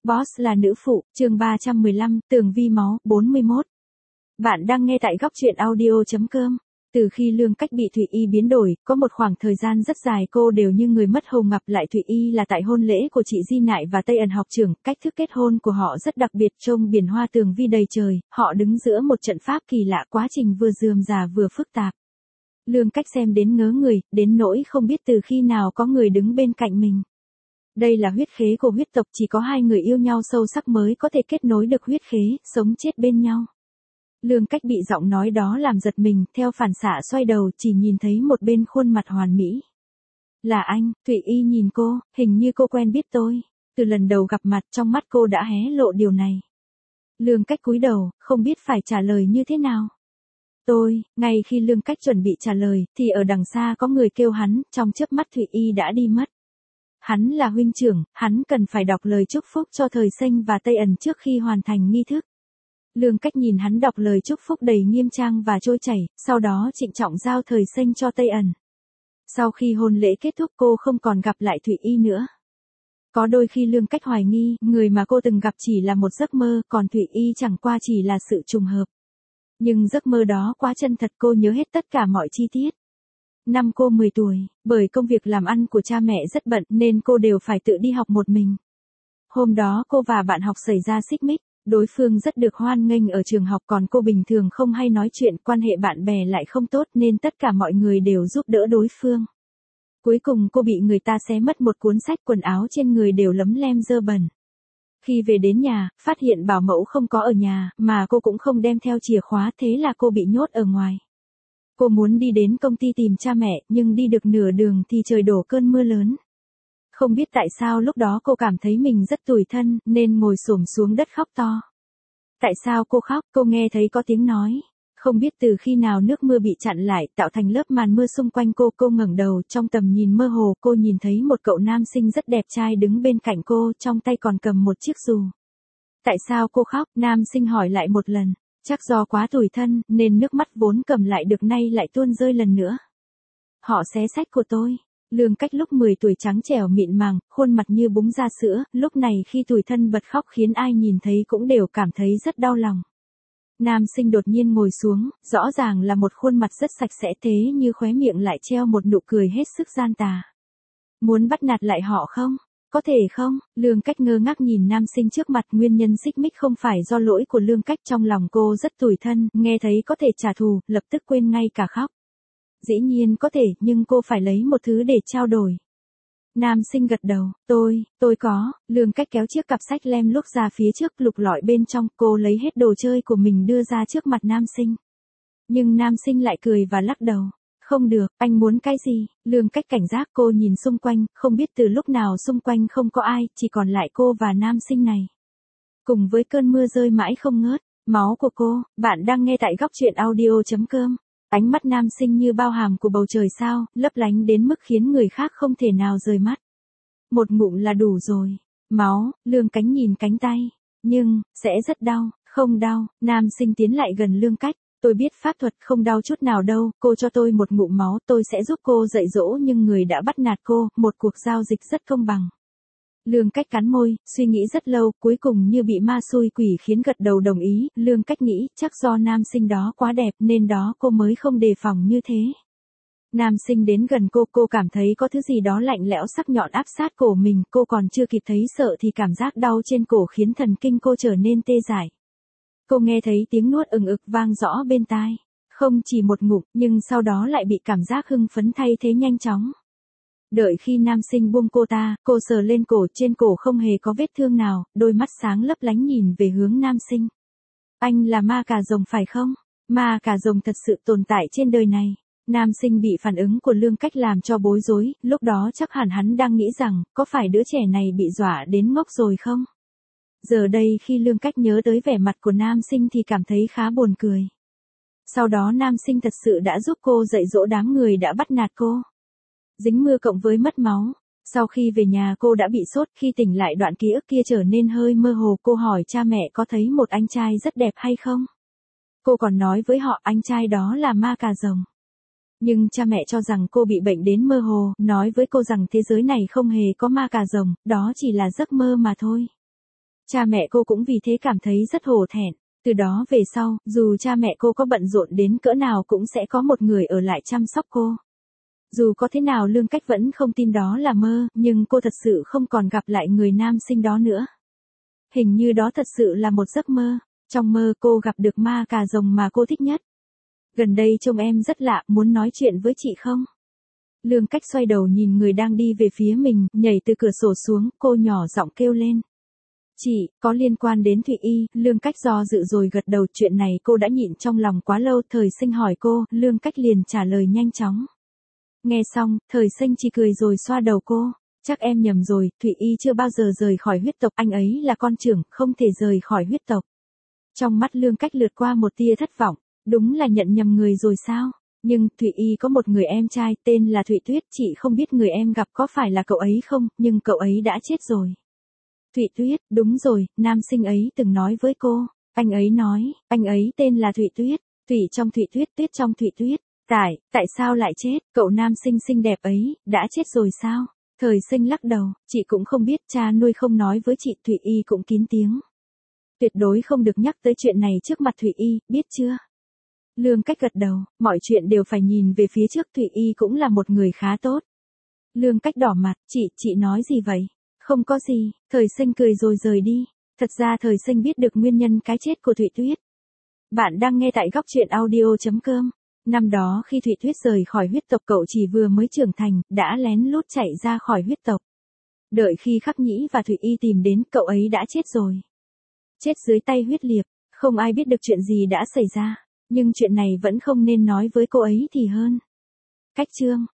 Boss là nữ phụ, chương 315, tường vi máu, 41. Bạn đang nghe tại góc truyện audio.com. Từ khi Lương Cách bị Thụy Y biến đổi, có một khoảng thời gian rất dài cô đều như người mất hồn, gặp lại Thụy Y là tại hôn lễ của chị Di Nại và Tây Ẩn học trưởng. Cách thức kết hôn của họ rất đặc biệt, trông biển hoa tường vi đầy trời, họ đứng giữa một trận pháp kỳ lạ, quá trình vừa rườm rà vừa phức tạp. Lương Cách xem đến ngớ người, đến nỗi không biết từ khi nào có người đứng bên cạnh mình. Đây là huyết khế của huyết tộc, chỉ có hai người yêu nhau sâu sắc mới có thể kết nối được huyết khế, sống chết bên nhau. Lương Cách bị giọng nói đó làm giật mình, theo phản xạ xoay đầu, chỉ nhìn thấy một bên khuôn mặt hoàn mỹ. Là anh. Thụy Y nhìn cô, hình như cô quen biết tôi. Từ lần đầu gặp mặt, trong mắt cô đã hé lộ điều này. Lương Cách cúi đầu, không biết phải trả lời như thế nào. Ngay khi Lương Cách chuẩn bị trả lời, thì ở đằng xa có người kêu hắn, trong chớp mắt Thụy Y đã đi mất. Hắn là huynh trưởng, hắn cần phải đọc lời chúc phúc cho Thời Xanh và Tây Ẩn trước khi hoàn thành nghi thức. Lương Cách nhìn hắn đọc lời chúc phúc đầy nghiêm trang và trôi chảy, sau đó trịnh trọng giao Thời Xanh cho Tây Ẩn. Sau khi hôn lễ kết thúc, cô không còn gặp lại Thụy Y nữa. Có đôi khi Lương Cách hoài nghi, người mà cô từng gặp chỉ là một giấc mơ, còn Thụy Y chẳng qua chỉ là sự trùng hợp. Nhưng giấc mơ đó quá chân thật, cô nhớ hết tất cả mọi chi tiết. Năm cô 10 tuổi, bởi công việc làm ăn của cha mẹ rất bận nên cô đều phải tự đi học một mình. Hôm đó cô và bạn học xảy ra xích mích, đối phương rất được hoan nghênh ở trường học, còn cô bình thường không hay nói chuyện, quan hệ bạn bè lại không tốt nên tất cả mọi người đều giúp đỡ đối phương. Cuối cùng cô bị người ta xé mất một cuốn sách, quần áo trên người đều lấm lem dơ bẩn. Khi về đến nhà, phát hiện bảo mẫu không có ở nhà, mà cô cũng không đem theo chìa khóa, thế là cô bị nhốt ở ngoài. Cô muốn đi đến công ty tìm cha mẹ, nhưng đi được nửa đường thì trời đổ cơn mưa lớn. Không biết tại sao lúc đó cô cảm thấy mình rất tủi thân, nên ngồi xổm xuống đất khóc to. Tại sao cô khóc? Cô nghe thấy có tiếng nói. Không biết từ khi nào nước mưa bị chặn lại, tạo thành lớp màn mưa xung quanh cô ngẩng đầu, trong tầm nhìn mơ hồ, cô nhìn thấy một cậu nam sinh rất đẹp trai đứng bên cạnh cô, trong tay còn cầm một chiếc dù. Tại sao cô khóc? Nam sinh hỏi lại một lần. Chắc do quá tủi thân, nên nước mắt vốn cầm lại được nay lại tuôn rơi lần nữa. Họ xé sách của tôi. Lương Cách lúc 10 tuổi trắng trẻo mịn màng, khuôn mặt như búng ra sữa, lúc này khi tủi thân bật khóc khiến ai nhìn thấy cũng đều cảm thấy rất đau lòng. Nam sinh đột nhiên ngồi xuống, rõ ràng là một khuôn mặt rất sạch sẽ, thế như khóe miệng lại treo một nụ cười hết sức gian tà. Muốn bắt nạt lại họ không? Có thể không? Lương Cách ngơ ngác nhìn nam sinh trước mặt, nguyên nhân xích mích không phải do lỗi của Lương Cách, trong lòng cô rất tủi thân, nghe thấy có thể trả thù, lập tức quên ngay cả khóc. Dĩ nhiên có thể, nhưng cô phải lấy một thứ để trao đổi. Nam sinh gật đầu, tôi có. Lương Cách kéo chiếc cặp sách lem luốc ra phía trước, lục lọi bên trong, cô lấy hết đồ chơi của mình đưa ra trước mặt nam sinh. Nhưng nam sinh lại cười và lắc đầu. Không được, anh muốn cái gì? Lương Cách cảnh giác, cô nhìn xung quanh, không biết từ lúc nào xung quanh không có ai, chỉ còn lại cô và nam sinh này. Cùng với cơn mưa rơi mãi không ngớt, máu của cô. Bạn đang nghe tại góc truyện audio.com. Ánh mắt nam sinh như bao hàm của bầu trời sao, lấp lánh đến mức khiến người khác không thể nào rời mắt. Một ngụm là đủ rồi. Máu. Lương Cách nhìn cánh tay. Nhưng, sẽ rất đau. Không đau. Nam sinh tiến lại gần Lương Cách. Tôi biết pháp thuật, không đau chút nào đâu, cô cho tôi một ngụm máu, tôi sẽ giúp cô dạy dỗ nhưng người đã bắt nạt cô, một cuộc giao dịch rất công bằng. Lương Cách cắn môi, suy nghĩ rất lâu, cuối cùng như bị ma xui quỷ khiến gật đầu đồng ý. Lương Cách nghĩ, chắc do nam sinh đó quá đẹp nên đó cô mới không đề phòng như thế. Nam sinh đến gần cô cảm thấy có thứ gì đó lạnh lẽo sắc nhọn áp sát cổ mình, cô còn chưa kịp thấy sợ thì cảm giác đau trên cổ khiến thần kinh cô trở nên tê dại. Cô nghe thấy tiếng nuốt ừng ực vang rõ bên tai. Không chỉ một ngụm, nhưng sau đó lại bị cảm giác hưng phấn thay thế nhanh chóng. Đợi khi nam sinh buông cô sờ lên cổ, trên cổ không hề có vết thương nào, đôi mắt sáng lấp lánh nhìn về hướng nam sinh. Anh là ma cà rồng phải không? Ma cà rồng thật sự tồn tại trên đời này. Nam sinh bị phản ứng của Lương Cách làm cho bối rối, lúc đó chắc hẳn hắn đang nghĩ rằng, có phải đứa trẻ này bị dọa đến ngốc rồi không? Giờ đây khi Lương Cách nhớ tới vẻ mặt của nam sinh thì cảm thấy khá buồn cười. Sau đó nam sinh thật sự đã giúp cô dạy dỗ đám người đã bắt nạt cô. Dính mưa cộng với mất máu. Sau khi về nhà cô đã bị sốt, khi tỉnh lại đoạn ký ức kia trở nên hơi mơ hồ, cô hỏi cha mẹ có thấy một anh trai rất đẹp hay không? Cô còn nói với họ anh trai đó là ma cà rồng. Nhưng cha mẹ cho rằng cô bị bệnh đến mơ hồ, nói với cô rằng thế giới này không hề có ma cà rồng, đó chỉ là giấc mơ mà thôi. Cha mẹ cô cũng vì thế cảm thấy rất hổ thẹn. Từ đó về sau, dù cha mẹ cô có bận rộn đến cỡ nào cũng sẽ có một người ở lại chăm sóc cô. Dù có thế nào Lương Cách vẫn không tin đó là mơ, nhưng cô thật sự không còn gặp lại người nam sinh đó nữa. Hình như đó thật sự là một giấc mơ. Trong mơ cô gặp được ma cà rồng mà cô thích nhất. Gần đây trông em rất lạ, muốn nói chuyện với chị không? Lương Cách xoay đầu nhìn người đang đi về phía mình, nhảy từ cửa sổ xuống, cô nhỏ giọng kêu lên. Chị, có liên quan đến Thụy Y. Lương Cách do dự rồi gật đầu, chuyện này cô đã nhịn trong lòng quá lâu. Thời Sinh hỏi cô, Lương Cách liền trả lời nhanh chóng. Nghe xong, Thời Sinh chỉ cười rồi xoa đầu cô. Chắc em nhầm rồi, Thụy Y chưa bao giờ rời khỏi huyết tộc, anh ấy là con trưởng, không thể rời khỏi huyết tộc. Trong mắt Lương Cách lướt qua một tia thất vọng, đúng là nhận nhầm người rồi sao? Nhưng Thụy Y có một người em trai tên là Thụy Tuyết, chị không biết người em gặp có phải là cậu ấy không, nhưng cậu ấy đã chết rồi. Thụy Tuyết, đúng rồi, nam sinh ấy từng nói với cô. Anh ấy nói, anh ấy tên là Thụy Tuyết, Thụy trong Thụy Tuyết, Tuyết trong Thụy Tuyết. Tại sao lại chết, cậu nam sinh xinh đẹp ấy, đã chết rồi sao? Thời Sinh lắc đầu, chị cũng không biết, cha nuôi không nói với chị. Thụy Y cũng kín tiếng. Tuyệt đối không được nhắc tới chuyện này trước mặt Thụy Y, biết chưa? Lương Cách gật đầu, mọi chuyện đều phải nhìn về phía trước. Thụy Y cũng là một người khá tốt. Lương Cách đỏ mặt, chị nói gì vậy? Không có gì, Thời Sinh cười rồi rời đi. Thật ra Thời Sinh biết được nguyên nhân cái chết của Thụy Tuyết. Bạn đang nghe tại góc truyện audio.com. Năm đó khi Thụy Tuyết rời khỏi huyết tộc, cậu chỉ vừa mới trưởng thành, đã lén lút chạy ra khỏi huyết tộc. Đợi khi Khắc Nhĩ và Thụy Y tìm đến, cậu ấy đã chết rồi. Chết dưới tay huyết liệt, không ai biết được chuyện gì đã xảy ra, nhưng chuyện này vẫn không nên nói với cô ấy thì hơn. Cách chương